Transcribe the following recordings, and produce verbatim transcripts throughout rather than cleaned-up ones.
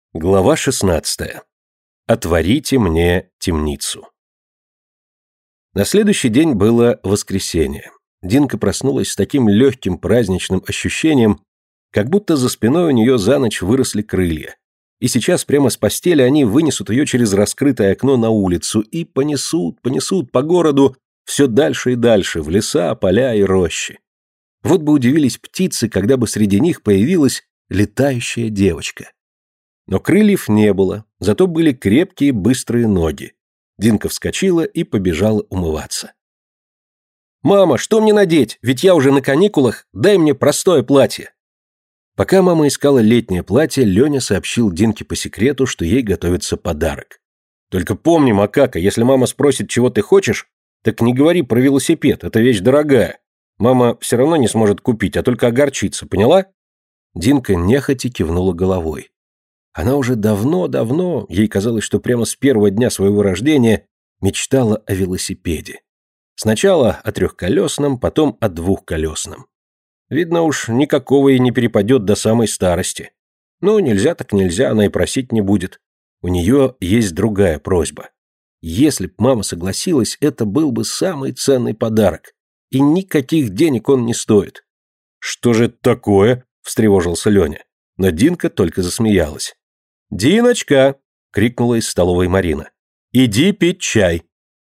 Глава шестнадцатая. Отворите мне темницу. На следующий день было воскресенье. Динка проснулась с таким легким праздничным ощущением, как будто за спиной у нее за ночь выросли крылья. И сейчас прямо с постели они вынесут ее через раскрытое окно на улицу и понесут, понесут по городу все дальше и дальше, в леса, поля и рощи. Вот бы удивились птицы, когда бы среди них появилась летающая девочка. Но крыльев не было, зато были крепкие быстрые ноги. Динка вскочила и побежала умываться. «Мама, что мне надеть? Ведь я уже на каникулах, дай мне простое платье». Пока мама искала летнее платье, Леня сообщил Динке по секрету, что ей готовится подарок. «Только помни, макака, если мама спросит, чего ты хочешь, так не говори про велосипед, это вещь дорогая. Мама все равно не сможет купить, а только огорчится, поняла?» Динка нехотя кивнула головой. Она уже давно-давно, ей казалось, что прямо с первого дня своего рождения, мечтала о велосипеде. Сначала о трехколесном, потом о двухколесном. Видно уж, никакого ей не перепадет до самой старости. Ну, нельзя так нельзя, она и просить не будет. У нее есть другая просьба. Если б мама согласилась, это был бы самый ценный подарок. И никаких денег он не стоит. «Что же это такое?» – встревожился Леня. Но Динка только засмеялась. «Диночка!» – крикнула из столовой Марина. «Иди пить чай!»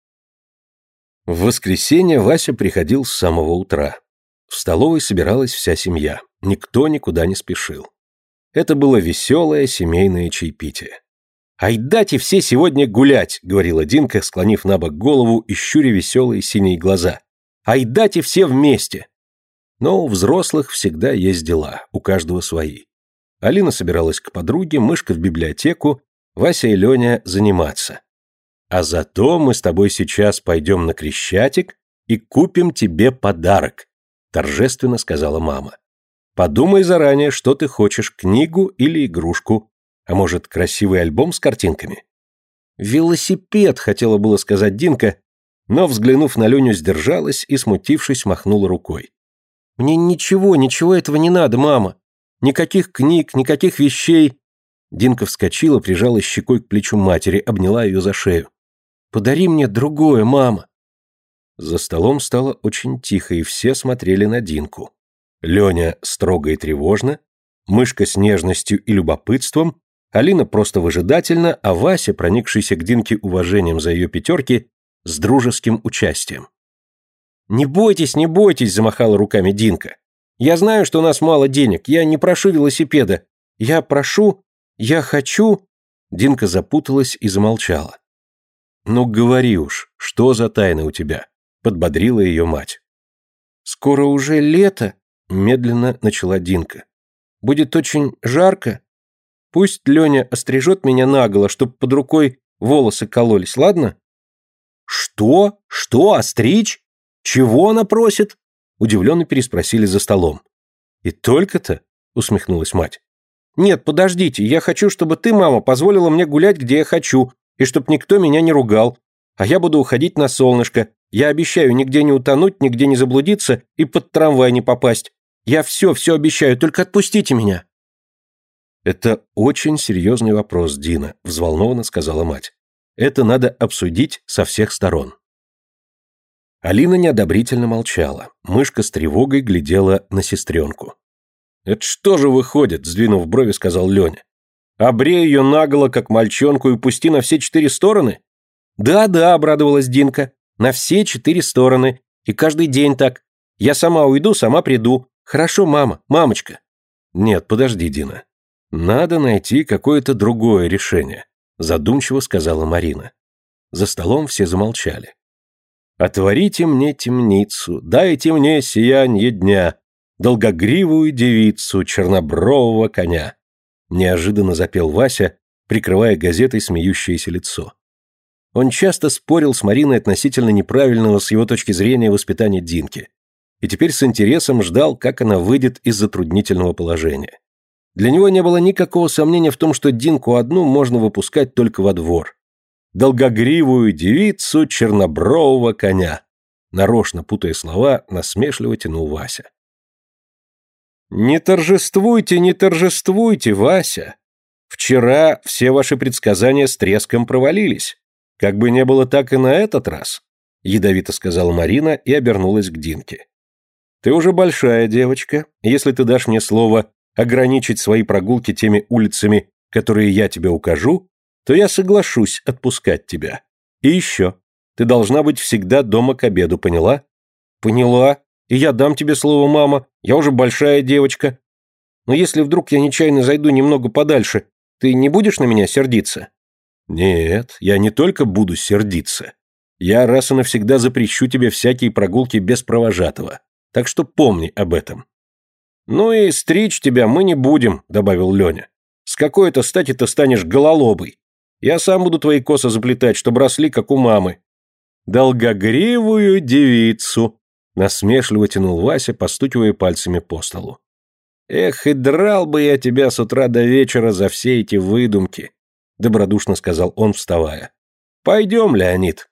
В воскресенье Вася приходил с самого утра. В столовой собиралась вся семья. Никто никуда не спешил. Это было веселое семейное чаепитие. «Айдате все сегодня гулять!» – говорила Динка, склонив на бок голову и щуря веселые синие глаза. «Айдате все вместе!» Но у взрослых всегда есть дела, у каждого свои. Алина собиралась к подруге, Мышка в библиотеку, Вася и Леня заниматься. «А зато мы с тобой сейчас пойдем на Крещатик и купим тебе подарок», торжественно сказала мама. «Подумай заранее, что ты хочешь, книгу или игрушку, а может, красивый альбом с картинками?» «Велосипед», хотела было сказать Динка, но, взглянув на Леню, сдержалась и, смутившись, махнула рукой. «Мне ничего, ничего этого не надо, мама. Никаких книг, никаких вещей». Динка вскочила, прижала щекой к плечу матери, обняла ее за шею. «Подари мне другое, мама». За столом стало очень тихо, и все смотрели на Динку. Леня строго и тревожно, Мышка с нежностью и любопытством, Алина просто выжидательно, а Вася, проникшийся к Динке уважением за ее пятерки, с дружеским участием. «Не бойтесь, не бойтесь», – замахала руками Динка. «Я знаю, что у нас мало денег, я не прошу велосипеда. Я прошу, я хочу...» Динка запуталась и замолчала. «Ну говори уж, что за тайна у тебя?» – подбодрила ее мать. «Скоро уже лето», – медленно начала Динка. «Будет очень жарко. Пусть Леня острижет меня наголо, чтоб под рукой волосы кололись, ладно?» «Что? Что, остричь? Чего она просит?» Удивленно переспросили за столом. «И только-то?» – усмехнулась мать. «Нет, подождите, я хочу, чтобы ты, мама, позволила мне гулять, где я хочу, и чтоб никто меня не ругал. А я буду уходить на солнышко. Я обещаю нигде не утонуть, нигде не заблудиться и под трамвай не попасть. Я все, все обещаю, только отпустите меня». «Это очень серьезный вопрос, Дина», – взволнованно сказала мать. «Это надо обсудить со всех сторон». Алина неодобрительно молчала. Мышка с тревогой глядела на сестренку. «Это что же выходит?» – сдвинув брови, сказал Леня. «Обрей ее наголо, как мальчонку, и пусти на все четыре стороны?» «Да-да», – обрадовалась Динка, – «на все четыре стороны. И каждый день так. Я сама уйду, сама приду. Хорошо, мама, мамочка». «Нет, подожди, Дина. Надо найти какое-то другое решение», – задумчиво сказала Марина. За столом все замолчали. «Отворите мне темницу, дайте мне сиянье дня, долгогривую девицу, чернобрового коня», неожиданно запел Вася, прикрывая газетой смеющееся лицо. Он часто спорил с Мариной относительно неправильного с его точки зрения воспитания Динки, и теперь с интересом ждал, как она выйдет из затруднительного положения. Для него не было никакого сомнения в том, что Динку одну можно выпускать только во двор. «Долгогривую девицу чернобрового коня», нарочно путая слова, насмешливо тянул Вася. «Не торжествуйте, не торжествуйте, Вася. Вчера все ваши предсказания с треском провалились. Как бы не было так и на этот раз», — ядовито сказала Марина и обернулась к Динке. «Ты уже большая девочка. Если ты дашь мне слово ограничить свои прогулки теми улицами, которые я тебе укажу, то я соглашусь отпускать тебя. И еще, ты должна быть всегда дома к обеду, поняла?» «Поняла. И я дам тебе слово, мама. Я уже большая девочка. Но если вдруг я нечаянно зайду немного подальше, ты не будешь на меня сердиться?» «Нет, я не только буду сердиться. Я раз и навсегда запрещу тебе всякие прогулки без провожатого. Так что помни об этом». «Ну и стричь тебя мы не будем», — добавил Леня. «С какой это стати ты станешь гололобой? Я сам буду твои косы заплетать, чтобы росли, как у мамы». «Долгогривую девицу», — насмешливо тянул Вася, постукивая пальцами по столу. «Эх, и драл бы я тебя с утра до вечера за все эти выдумки», — добродушно сказал он, вставая. «Пойдем, Леонид».